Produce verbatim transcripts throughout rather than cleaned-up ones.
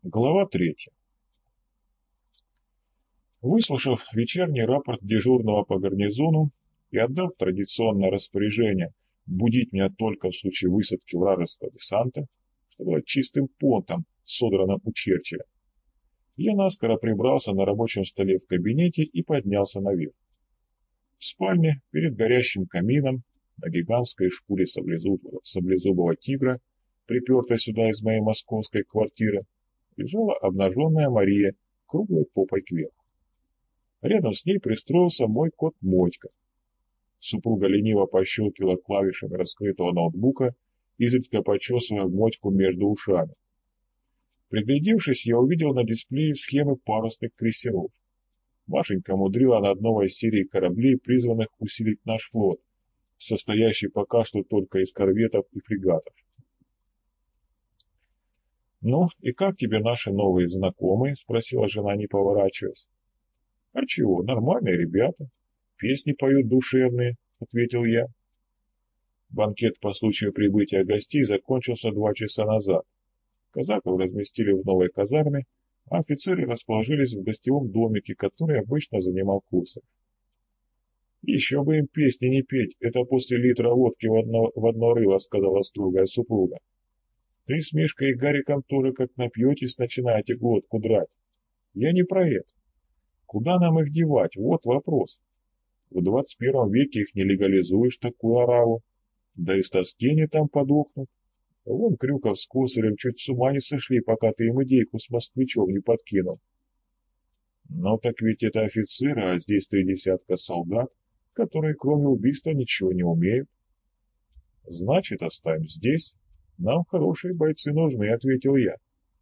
Глава третья. Выслушав вечерний рапорт дежурного по гарнизону и отдав традиционное распоряжение будить меня только в случае высадки вражеского десанта, что было чистым понтом, содранным у Черчилля, я наскоро прибрался на рабочем столе в кабинете и поднялся наверх. В спальне, перед горящим камином, на гигантской шкуре саблезубого, саблезубого тигра, припертой сюда из моей московской квартиры, лежала обнаженная Мария, круглой попой кверху. Рядом с ней пристроился мой кот Мотька. Супруга лениво пощелкивала клавишами раскрытого ноутбука, изредка почесывая Мотьку между ушами. Приглядевшись, я увидел на дисплее схемы парусных крейсеров. Машенька мудрила над новой серией кораблей, призванных усилить наш флот, состоящий пока что только из корветов и фрегатов. «Ну, и как тебе наши новые знакомые?» — спросила жена, не поворачиваясь. «А чего, нормальные ребята. Песни поют душевные», — ответил я. Банкет по случаю прибытия гостей закончился два часа назад. Казаков разместили в новой казарме, а офицеры расположились в гостевом домике, который обычно занимал Курсов. «Еще бы им песни не петь, это после литра водки в одно, в одно рыло», — сказала строгая супруга. «Ты с Мишкой и Гариком тоже как напьетесь, начинаете глотку драть. Я не про это. Куда нам их девать? Вот вопрос. В двадцать первом веке их не легализуешь, такую ораву. Да и с тоски они там подохнут. Вон Крюков с Косарем чуть с ума не сошли, пока ты им идейку с москвичом не подкинул. Но так ведь это офицеры, а здесь три десятка солдат, которые кроме убийства ничего не умеют. Значит, оставим здесь. Нам хорошие бойцы нужны, ответил я.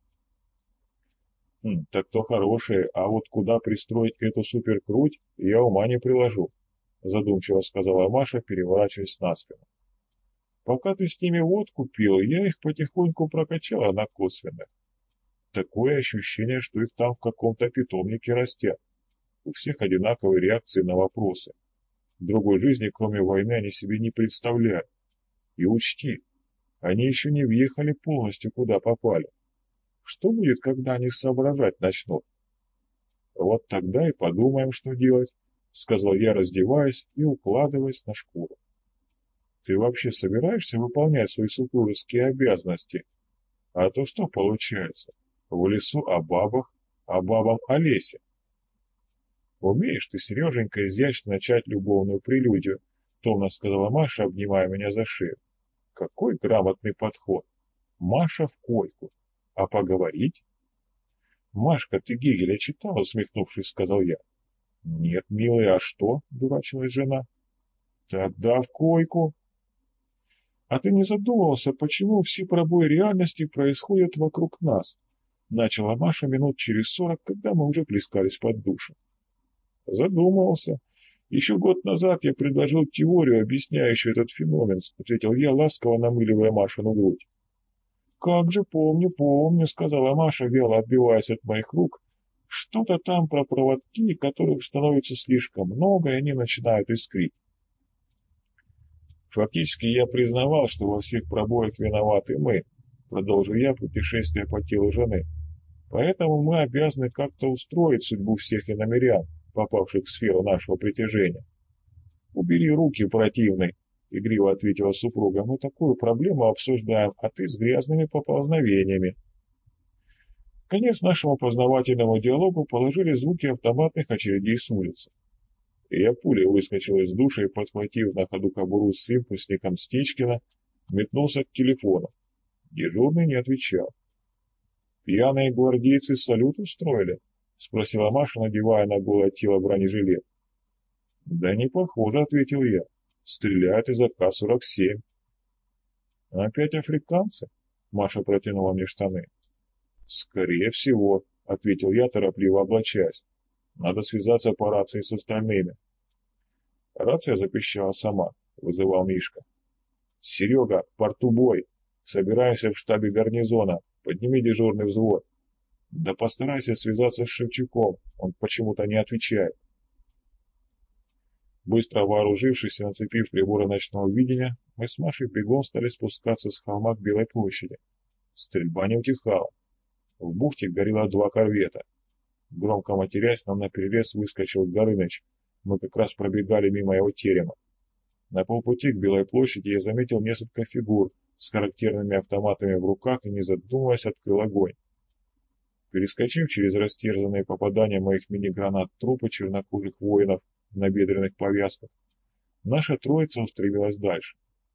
Хм, так то хорошие, а вот куда пристроить эту суперкруть, я ума не приложу, задумчиво сказала Маша, переворачиваясь на спину. Пока ты с ними водку пил, я их потихоньку прокачала на косвенных. Такое ощущение, что их там в каком-то питомнике растят. У всех одинаковые реакции на вопросы. Другой жизни, кроме войны, они себе не представляют. И учти, они еще не въехали полностью, куда попали. Что будет, когда они соображать начнут? Вот тогда и подумаем, что делать, сказал я, раздеваясь и укладываясь на шкуру. Ты вообще собираешься выполнять свои супружеские обязанности? А то что получается? В лесу о бабах, а бабам о лесе. Умеешь ты, Сереженька, изящно начать любовную прелюдию, томно сказала Маша, обнимая меня за шею. Какой грамотный подход. Маша в койку. А поговорить? Машка, ты Гегеля читала, усмехнувшись, сказал я. Нет, милая, а что? Дурачилась жена. Тогда в койку. А ты не задумывался, почему все пробои реальности происходят вокруг нас? Начала Маша минут через сорок, когда мы уже плескались под душем. Задумывался. Еще год назад я предложил теорию, объясняющую этот феномен, ответил я, ласково намыливая Машину грудь. «Как же, помню, помню», — сказала Маша, вяло отбиваясь от моих рук. «Что-то там про проводки, которых становится слишком много, и они начинают искрить». «Фактически я признавал, что во всех пробоях виноваты мы», — продолжил я путешествие по телу жены. «Поэтому мы обязаны как-то устроить судьбу всех иномерян, попавших в сферу нашего притяжения». «Убери руки, противный», — игриво ответила супруга. «Мы такую проблему обсуждаем, а ты с грязными поползновениями». Конец нашему познавательному диалогу положили звуки автоматных очередей с улицы. И я пулей выскочил из душа и, подхватив на ходу кобуру с импульсником Стечкина, метнулся к телефону. Дежурный не отвечал. «Пьяные гвардейцы салют устроили?» — спросила Маша, надевая на голое тело бронежилет. «Да не похоже», — ответил я. «Стреляют из А К сорок семь». «Опять африканцы?» — Маша протянула мне штаны. «Скорее всего», — ответил я, торопливо облачаясь. «Надо связаться по рации с остальными». Рация запищала сама, вызывал Мишка. «Серега, в порту бой. Собираемся в штабе гарнизона. Подними дежурный взвод. Да постарайся связаться с Шевчуком, он почему-то не отвечает». Быстро вооружившись и нацепив приборы ночного видения, мы с Машей бегом стали спускаться с холма к Белой площади. Стрельба не утихала. В бухте горело два корвета. Громко матерясь, нам наперерез выскочил Горыныч. Мы как раз пробегали мимо его терема. На полпути к Белой площади я заметил несколько фигур с характерными автоматами в руках и, не задумываясь, открыл огонь. Перескочив через растерзанные попадания моих мини-гранат трупы чернокожих воинов в набедренных повязках, наша троица устремилась дальше.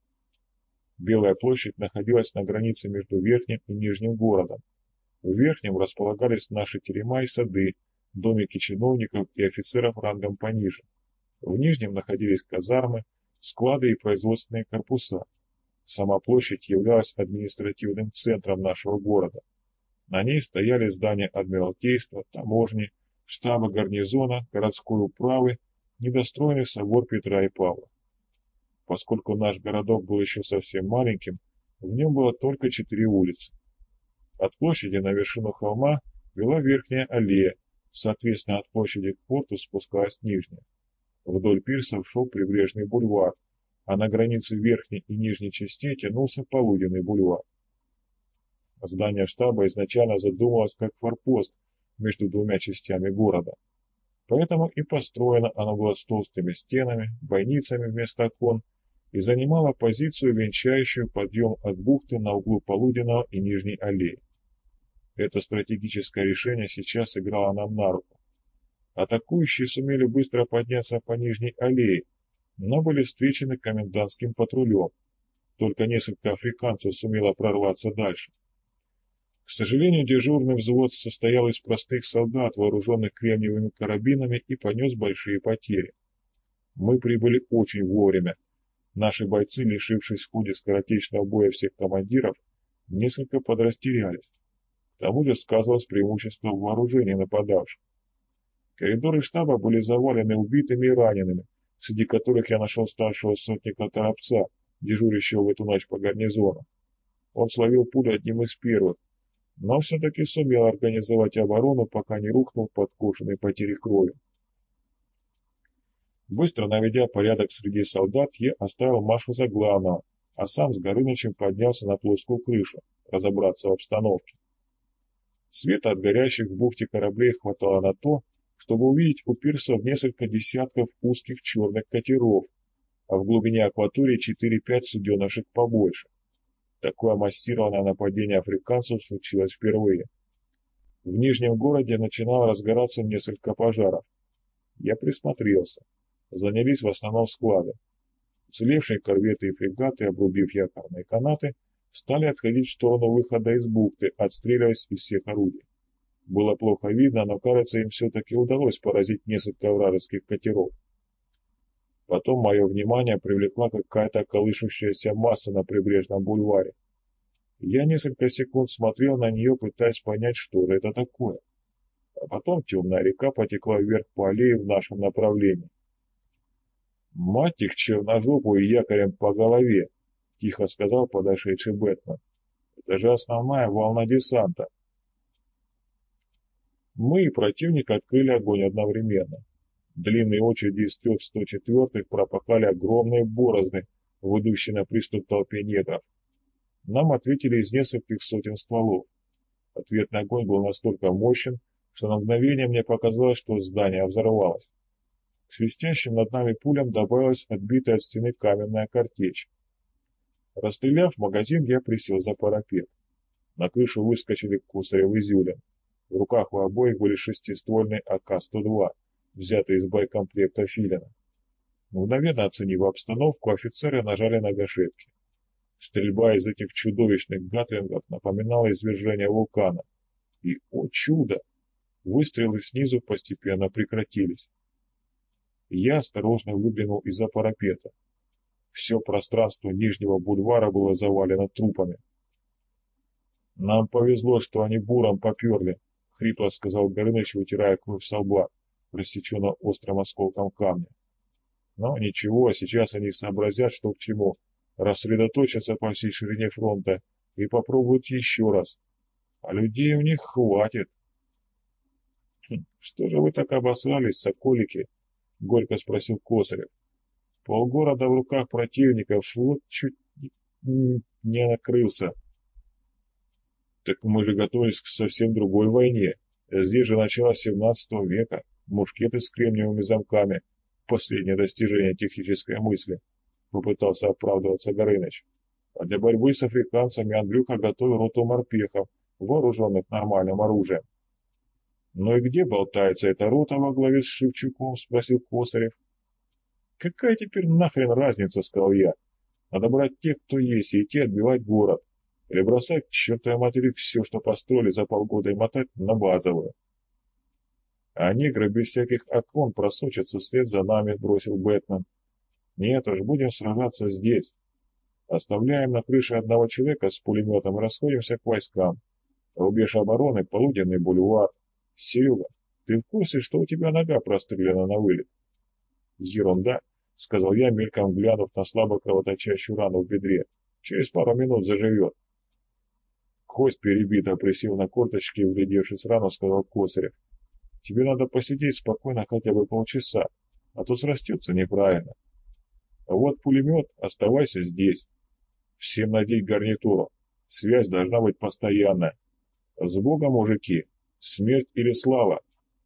Белая площадь находилась на границе между Верхним и Нижним городом. В Верхнем располагались наши терема и сады, домики чиновников и офицеров рангом пониже. В Нижнем находились казармы, склады и производственные корпуса. Сама площадь являлась административным центром нашего города. На ней стояли здания адмиралтейства, таможни, штаба гарнизона, городской управы, недостроенный собор Петра и Павла. Поскольку наш городок был еще совсем маленьким, в нем было только четыре улицы. От площади на вершину холма вела верхняя аллея, соответственно, от площади к порту спускалась нижняя. Вдоль пирсов шел прибрежный бульвар, а на границе верхней и нижней частей тянулся полуденный бульвар. Здание штаба изначально задумывалось как форпост между двумя частями города. Поэтому и построено оно было с толстыми стенами, бойницами вместо окон и занимало позицию, венчающую подъем от бухты на углу Полуденного и Нижней аллеи. Это стратегическое решение сейчас играло нам на руку. Атакующие сумели быстро подняться по Нижней аллее, но были встречены комендантским патрулем. Только несколько африканцев сумело прорваться дальше. К сожалению, дежурный взвод состоял из простых солдат, вооруженных кремниевыми карабинами, и понес большие потери. Мы прибыли очень вовремя. Наши бойцы, лишившись в ходе скоротечного боя всех командиров, несколько подрастерялись. К тому же сказывалось преимущество в вооружении нападавших. Коридоры штаба были завалены убитыми и ранеными, среди которых я нашел старшего сотника Торопца, дежурящего в эту ночь по гарнизону. Он словил пулю одним из первых, но все-таки сумел организовать оборону, пока не рухнул подкошенной потерей крови. Быстро наведя порядок среди солдат, я оставил Машу за главного, а сам с Горынычем поднялся на плоскую крышу, разобраться в обстановке. Света от горящих в бухте кораблей хватало на то, чтобы увидеть у пирсов несколько десятков узких черных катеров, а в глубине акватории четыре-пять суденышек побольше. Такое массированное нападение африканцев случилось впервые. В Нижнем городе начинало разгораться несколько пожаров. Я присмотрелся. Занялись в основном склады. Уцелевшие корветы и фрегаты, обрубив якорные канаты, стали отходить в сторону выхода из бухты, отстреливаясь из всех орудий. Было плохо видно, но, кажется, им все-таки удалось поразить несколько вражеских катеров. Потом мое внимание привлекла какая-то колышущаяся масса на прибрежном бульваре. Я несколько секунд смотрел на нее, пытаясь понять, что же это такое. А потом темная река потекла вверх по аллее в нашем направлении. «Мать их черножопую и якорем по голове!» — тихо сказал подошедший Бэтмен. «Это же основная волна десанта!» Мы и противник открыли огонь одновременно. Длинные очереди из трех сто четвёртых пропахали огромные борозды, выйдущие на приступ толпе негров. Нам ответили из нескольких сотен стволов. Ответный огонь был настолько мощен, что на мгновение мне показалось, что здание взорвалось. К свистящим над нами пулям добавилась отбитая от стены каменная картечь. Расстреляв магазин, я присел за парапет. На крышу выскочили Косарев и Зюлин. В руках у обоих были шестиствольные А К сто два, взятые из боекомплекта Филина. Мгновенно оценив обстановку, офицеры нажали на гашетки. Стрельба из этих чудовищных гатлингов напоминала извержение вулкана. И, о чудо! Выстрелы снизу постепенно прекратились. Я осторожно выглянул из-за парапета. Все пространство Нижнего бульвара было завалено трупами. «Нам повезло, что они буром поперли», — хрипло сказал Горыныч, вытирая кровь со лба, рассеченного острым осколком камня. «Но ничего, сейчас они сообразят, что к чему, рассредоточатся по всей ширине фронта и попробуют еще раз. А людей у них хватит». «Хм, что же вы так обосрались, соколики?» — горько спросил Косарев. «Полгорода в руках противников, вот чуть не накрылся». Так мы же готовились к совсем другой войне. Здесь же начало семнадцатого века, мушкеты с кремниевыми замками, последнее достижение технической мысли, попытался оправдываться Горыныч. А для борьбы с африканцами Андрюха готовил роту морпехов, вооруженных нормальным оружием. «Ну и где болтается эта рота во главе с Шевчуком?» — спросил Косарев. «Какая теперь нахрен разница?» — сказал я. «Надо брать тех, кто есть, и идти отбивать город. Или бросать к чертовой матери все, что построили за полгода, и мотать на базовую». «А негры без всяких окон просочатся вслед за нами», — бросил Бэтмен. «Нет уж, будем сражаться здесь. Оставляем на крыше одного человека с пулеметом и расходимся к войскам. Рубеж обороны — полуденный бульвар. Серега, ты в курсе, что у тебя нога прострелена на вылет?» «Ерунда», — сказал я, мельком глянув на слабо кровоточащую рану в бедре. «Через пару минут заживет». «Кость перебита», — присев на корточки и вглядевшись в рану, сказал Косарев. «Тебе надо посидеть спокойно хотя бы полчаса, а то срастется неправильно. А вот пулемет, оставайся здесь. Всем надеть гарнитуру. Связь должна быть постоянная. С Богом, мужики! Смерть или слава!»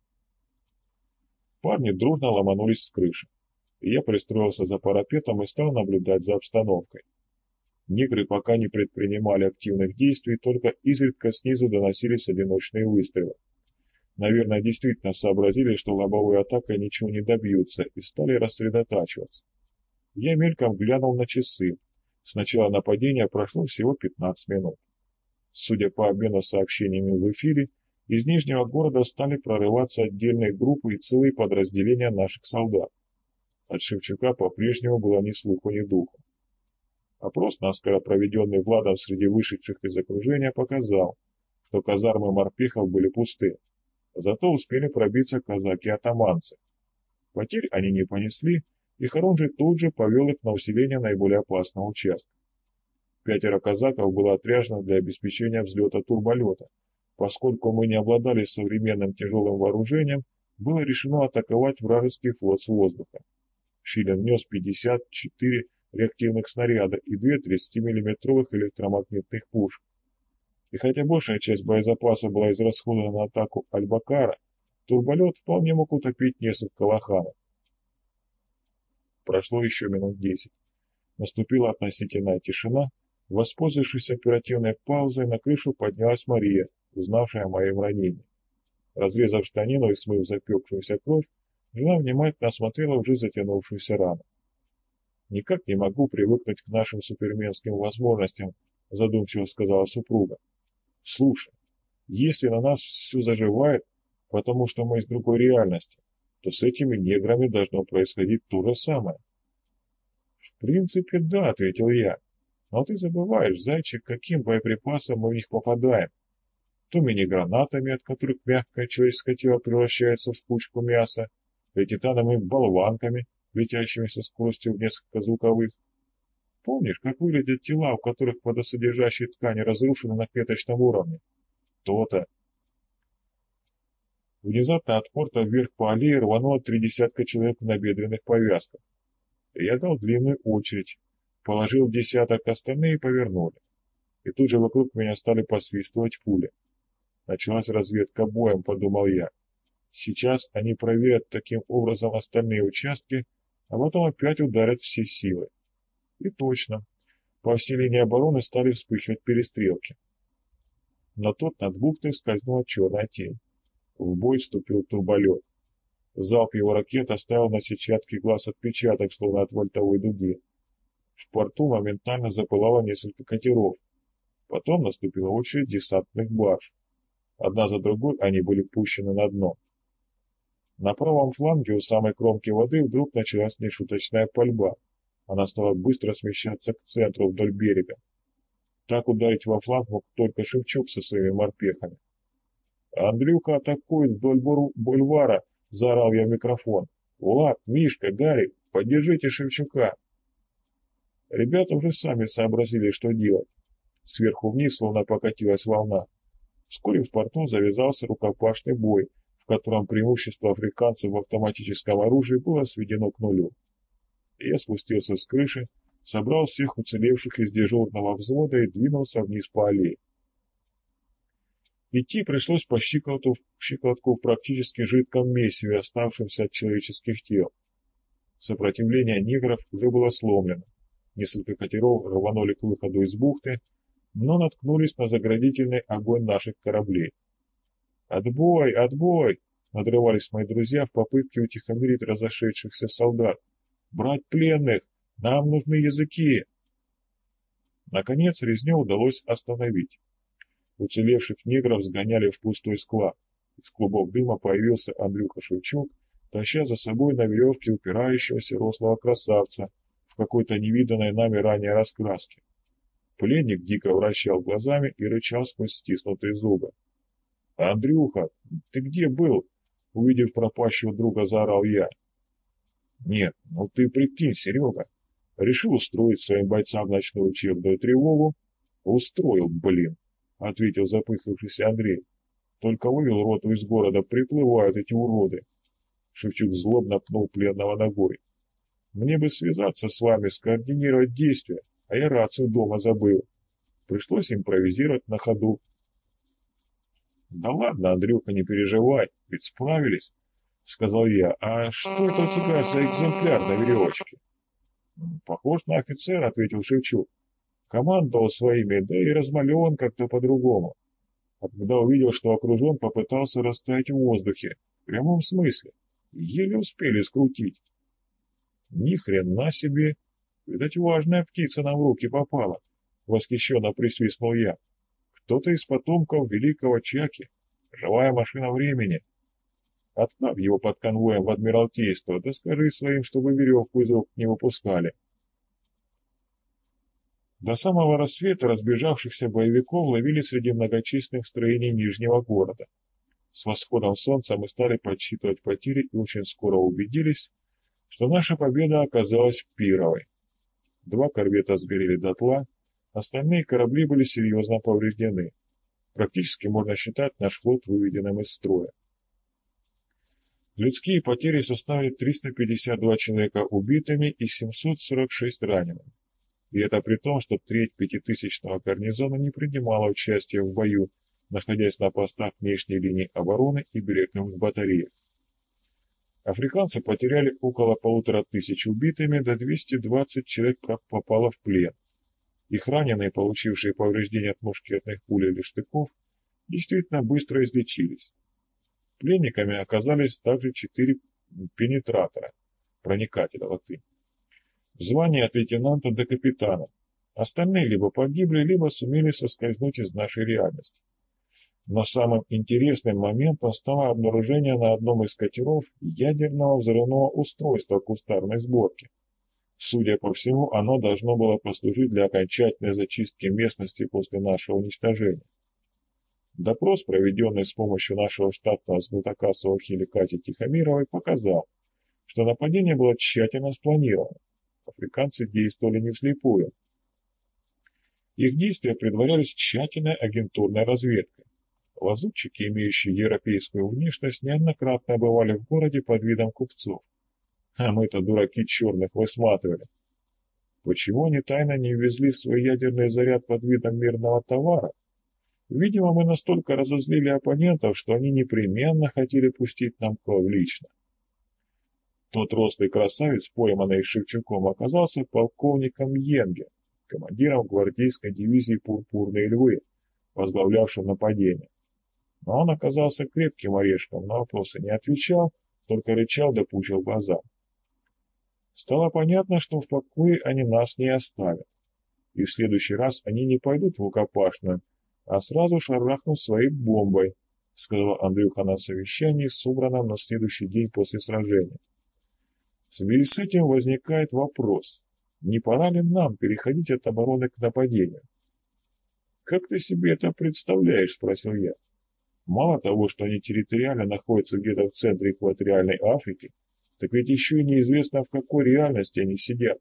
Парни дружно ломанулись с крыши. Я пристроился за парапетом и стал наблюдать за обстановкой. Негры пока не предпринимали активных действий, только изредка снизу доносились одиночные выстрелы. Наверное, действительно сообразили, что лобовой атакой ничего не добьются, и стали рассредотачиваться. Я мельком глянул на часы. С начала нападения прошло всего пятнадцать минут. Судя по обмену сообщениями в эфире, из Нижнего города стали прорываться отдельные группы и целые подразделения наших солдат. От Шевчука по-прежнему было ни слуху, ни духу. Опрос, наскоро проведенный Владом среди вышедших из окружения, показал, что казармы морпехов были пусты. Зато успели пробиться казаки-атаманцы. Потерь они не понесли, и Хорунжий тут же повел их на усиление наиболее опасного участка. Пятеро казаков было отряжено для обеспечения взлета турболета. Поскольку мы не обладали современным тяжелым вооружением, было решено атаковать вражеский флот с воздуха. Шилин нес пятьдесят четыре реактивных снаряда и две тридцатимиллиметровых электромагнитных пушки. И хотя большая часть боезапаса была израсходована на атаку Аль-Бакара, турболет вполне мог утопить несколько лоханов. Прошло еще минут десять. Наступила относительная тишина. Воспользовавшись оперативной паузой, на крышу поднялась Мария, узнавшая о моем ранении. Разрезав штанину и смыв запекшуюся кровь, жена внимательно осмотрела уже затянувшуюся рану. «Никак не могу привыкнуть к нашим суперменским возможностям», — задумчиво сказала супруга. «Слушай, если на нас все заживает, потому что мы из другой реальности, то с этими неграми должно происходить то же самое». «В принципе, да», — ответил я. «Но ты забываешь, зайчик, каким боеприпасом мы в них попадаем. То мини-гранатами, от которых мягкое человеческое тело превращается в кучку мяса, и титановыми болванками, летящими со скоростью в несколько звуковых. Помнишь, как выглядят тела, у которых водосодержащие ткани разрушены на клеточном уровне? То-то». Внезапно от порта вверх по аллее рвануло три десятка человек в набедренных повязках. Я дал длинную очередь, положил десяток, остальные повернули. И тут же вокруг меня стали посвистывать пули. Началась разведка боем, подумал я. Сейчас они проверят таким образом остальные участки, а потом опять ударят все силы. И точно, по всей линии обороны стали вспыхивать перестрелки. Но тут над бухтой скользнула черная тень. В бой вступил турболет. Залп его ракет оставил на сетчатке глаз отпечаток, словно от вольтовой дуги. В порту моментально запылало несколько катеров. Потом наступила очередь десантных барж. Одна за другой они были пущены на дно. На правом фланге у самой кромки воды вдруг началась нешуточная пальба. Она стала быстро смещаться к центру вдоль берега. Так ударить во фланг мог только Шевчук со своими морпехами. «Андрюха атакует вдоль бульвара!» — заорал я в микрофон. «Влад, Мишка, Гарик, поддержите Шевчука!» Ребята уже сами сообразили, что делать. Сверху вниз словно покатилась волна. Вскоре в порту завязался рукопашный бой, в котором преимущество африканцев в автоматическом оружии было сведено к нулю. Я спустился с крыши, собрал всех уцелевших из дежурного взвода и двинулся вниз по аллее. Идти пришлось по щиколотку, щиколотку в практически жидком месиве, оставшемся от человеческих тел. Сопротивление негров уже было сломлено. Несколько катеров рванули к выходу из бухты, но наткнулись на заградительный огонь наших кораблей. «Отбой! Отбой!» — надрывались мои друзья в попытке утихомирить разошедшихся солдат. «Брать пленных! Нам нужны языки!» Наконец резню удалось остановить. Уцелевших негров сгоняли в пустой склад. Из клубов дыма появился Андрюха Шевчук, таща за собой на веревке упирающегося рослого красавца в какой-то невиданной нами ранее раскраске. Пленник дико вращал глазами и рычал сквозь стиснутые зубы. «Андрюха, ты где был?» — увидев пропащего друга, заорал я. «Нет, ну ты прикинь, Серега, решил устроить своим бойцам ночную учебную тревогу?» «Устроил, блин!» — ответил запыхавшийся Андрей. «Только вывел роту из города, приплывают эти уроды!» Шевчук злобно пнул пленного ногой. «Мне бы связаться с вами, скоординировать действия, а я рацию дома забыл. Пришлось импровизировать на ходу». «Да ладно, Андрюха, не переживай, ведь справились», — сказал я. «А что это у тебя за экземпляр на веревочке?» «Похож на офицера», — ответил Шевчук. «Командовал своими, да и размалеван как-то по-другому. А когда увидел, что окружен, попытался растаять в воздухе, в прямом смысле. Еле успели скрутить». «Ни хрена себе! Видать, важная птица нам в руки попала», — восхищенно присвистнул я. «Кто-то из потомков великого Чаки. Живая машина времени. Отправь его под конвоем в Адмиралтейство, да скажи своим, чтобы веревку из рук не выпускали». До самого рассвета разбежавшихся боевиков ловили среди многочисленных строений Нижнего города. С восходом солнца мы стали подсчитывать потери и очень скоро убедились, что наша победа оказалась пировой. Два корвета сгорели дотла, остальные корабли были серьезно повреждены. Практически можно считать наш флот выведенным из строя. Людские потери составили триста пятьдесят два человека убитыми и семьсот сорок шесть ранеными. И это при том, что треть пятитысячного гарнизона не принимала участия в бою, находясь на постах внешней линии обороны и береговых батареях. Африканцы потеряли около полутора тысяч убитыми, до двухсот двадцати человек попало в плен. Их раненые, получившие повреждения от мушкетных пуль или штыков, действительно быстро излечились. Пленниками оказались также четыре пенетратора, проникателя латынь, в звании от лейтенанта до капитана. Остальные либо погибли, либо сумели соскользнуть из нашей реальности. Но самым интересным моментом стало обнаружение на одном из катеров ядерного взрывного устройства кустарной сборки. Судя по всему, оно должно было послужить для окончательной зачистки местности после нашего уничтожения. Допрос, проведенный с помощью нашего штатного знатока Суахили Кати Тихомировой, показал, что нападение было тщательно спланировано. Африканцы действовали не вслепую. Их действия предварялись тщательной агентурной разведкой. Лазутчики, имеющие европейскую внешность, неоднократно бывали в городе под видом купцов. А мы-то, дураки, черных высматривали. Почему они тайно не ввезли свой ядерный заряд под видом мирного товара? Видимо, мы настолько разозлили оппонентов, что они непременно хотели пустить нам кровь лично. Тот рослый красавец, пойманный Шевчуком, оказался полковником Йенге, командиром гвардейской дивизии «Пурпурные львы», возглавлявшим нападение. Но он оказался крепким орешком, на вопросы не отвечал, только рычал да пучил глаза. Стало понятно, что в покое они нас не оставят. И в следующий раз они не пойдут в рукопашную, а сразу шарахнут своей бомбой, сказал Андрюха на совещании, собранном на следующий день после сражения. В связи с этим возникает вопрос, не пора ли нам переходить от обороны к нападению? «Как ты себе это представляешь?» – спросил я. «Мало того, что они территориально находятся где-то в центре экваториальной Африки, так ведь еще и неизвестно, в какой реальности они сидят.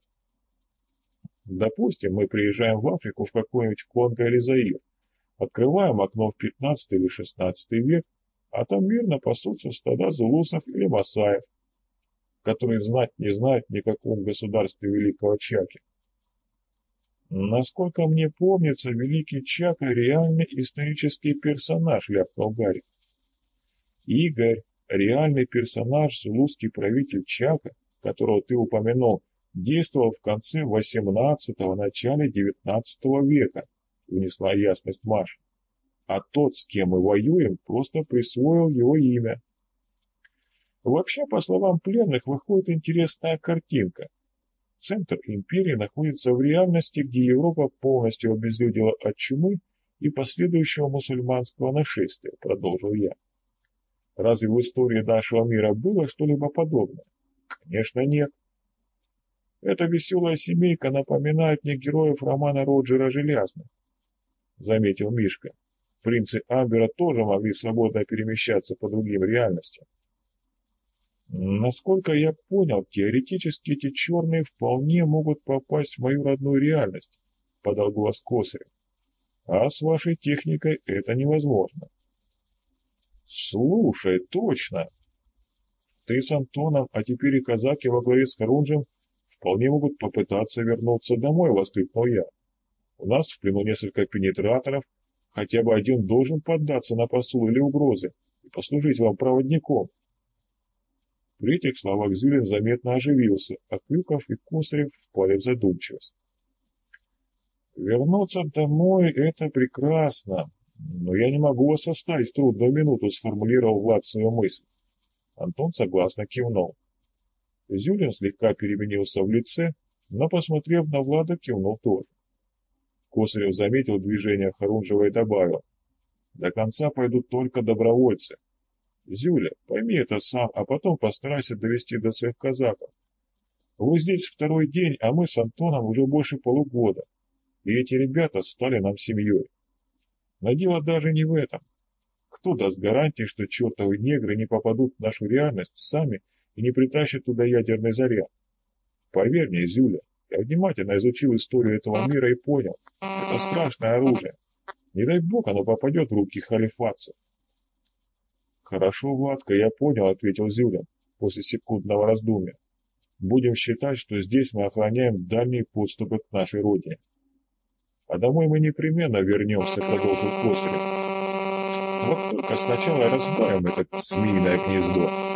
Допустим, мы приезжаем в Африку в какой-нибудь Конго или Заир, открываем окно в пятнадцатый или шестнадцатый век, а там мирно пасутся стада зулусов или масаев, которые знать не знают ни о каком государстве великого Чаки. Насколько мне помнится, великий Чака — реальный исторический персонаж, ляпнул Гарри. Игорь, реальный персонаж, зулузский правитель Чака, которого ты упомянул, действовал в конце восемнадцатого, начале девятнадцатого века, внесла ясность Маша. А тот, с кем мы воюем, просто присвоил его имя. Вообще, по словам пленных, выходит интересная картинка. Центр империи находится в реальности, где Европа полностью обезлюдила от чумы и последующего мусульманского нашествия, продолжил я. Разве в истории нашего мира было что-либо подобное? Конечно, нет. Эта веселая семейка напоминает мне героев романа Роджера Желязного, заметил Мишка. Принцы Амбера тоже могли свободно перемещаться по другим реальностям. Насколько я понял, теоретически эти черные вполне могут попасть в мою родную реальность, подал голос Косарев. А с вашей техникой это невозможно. Слушай, точно. Ты с Антоном, а теперь и казаки во главе с Харунжем вполне могут попытаться вернуться домой, воскликнул я. У нас в плену несколько пенетраторов, хотя бы один должен поддаться на посул или угрозы и послужить вам проводником. При этих словах Зюлин заметно оживился, а Крюков и Косарев впали в задумчивость. «Вернуться домой — это прекрасно, но я не могу вас оставить в трудную минуту», — сформулировал Влад свою мысль. Антон согласно кивнул. Зюлин слегка переменился в лице, но, посмотрев на Влада, кивнул тоже. Косарев заметил движение Харунжева и добавил: «До конца пойдут только добровольцы. Зюля, пойми это сам, а потом постарайся довести до своих казаков. Вы здесь второй день, а мы с Антоном уже больше полугода, и эти ребята стали нам семьей. Но дело даже не в этом. Кто даст гарантии, что чертовы негры не попадут в нашу реальность сами и не притащат туда ядерный заряд? Поверь мне, Зюля, я внимательно изучил историю этого мира и понял, это страшное оружие. Не дай бог оно попадет в руки халифатцев». «Хорошо, Владка, я понял», — ответил Зюлин после секундного раздумья. «Будем считать, что здесь мы охраняем дальние подступы к нашей родине». «А домой мы непременно вернемся», — продолжил Косарев. «Вот только сначала раздавим это змеиное гнездо».